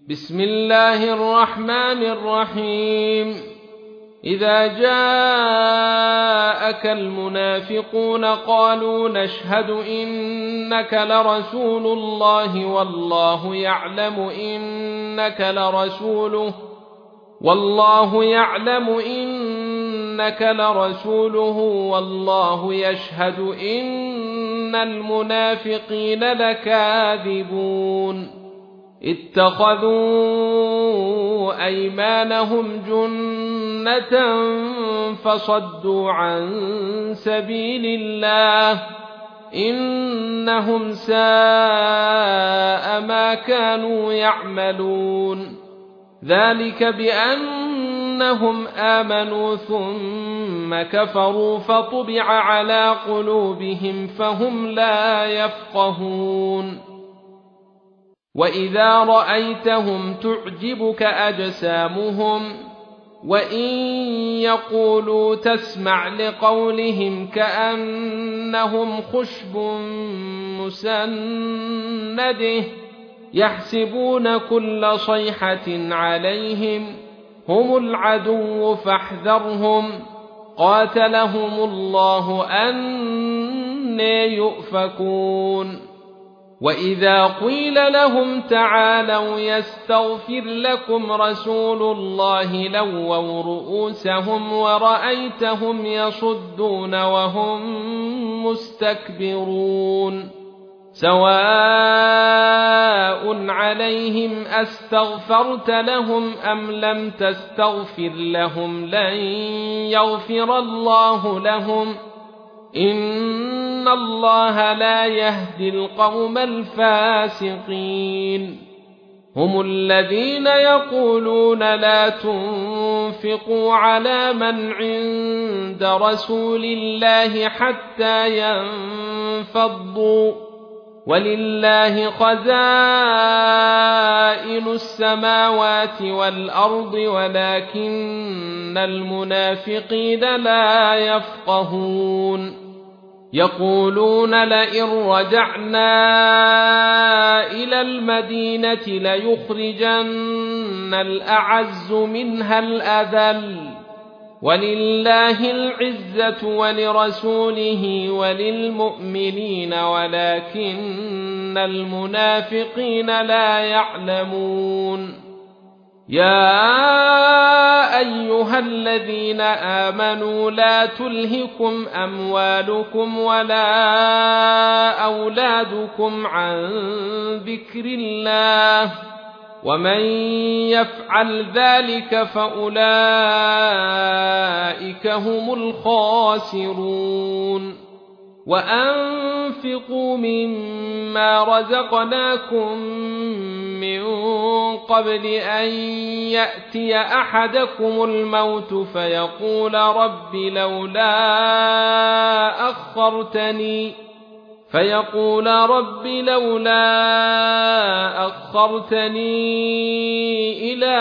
بسم الله الرحمن الرحيم. إذا جاءك المنافقون قالوا نشهد إنك لرسول الله والله يعلم إنك لرسوله والله يشهد إن المنافقين لكاذبون. اتخذوا أيمانهم جنة فصدوا عن سبيل الله إنهم ساء ما كانوا يعملون. ذلك بأنهم آمنوا ثم كفروا فطبع على قلوبهم فهم لا يفقهون. وإذا رأيتهم تعجبك أجسامهم وإن يقولوا تسمع لقولهم كأنهم خشب مسنده يحسبون كل صيحة عليهم هم العدو فاحذرهم قاتلهم الله أنى يؤفكون. وإذا قيل لهم تعالوا يستغفر لكم رسول الله لووا رؤوسهم ورأيتهم يصدون وهم مستكبرون. سواء عليهم أستغفرت لهم أم لم تستغفر لهم لن يغفر الله لهم إن الله لا يهدي القوم الفاسقين. هم الذين يقولون لا تنفقوا على من عند رسول الله حتى ينفضوا ولله خزائن السماوات والأرض ولكن المنافقين لا يفقهون. يقولون لئن رجعنا إلى المدينة ليخرجن الأعز منها الأذل ولله العزة ولرسوله وللمؤمنين ولكن المنافقين لا يعلمون. يا أيها الذين آمنوا لا تلهكم أموالكم ولا أولادكم عن ذكر الله ومن يفعل ذلك فأولئك هم الخاسرون. وأنفقوا مما رزقناكم من قبل أن يأتي أحدكم الموت فيقول رب لولا أخرتني إلى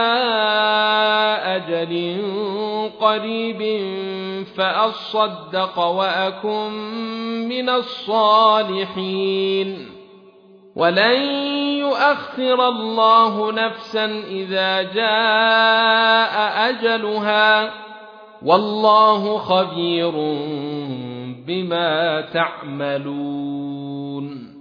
أجل قريب فأصدق وأكن من الصالحين. ولن يؤخر الله نفسا إذا جاء أجلها والله خبير بما تعملون.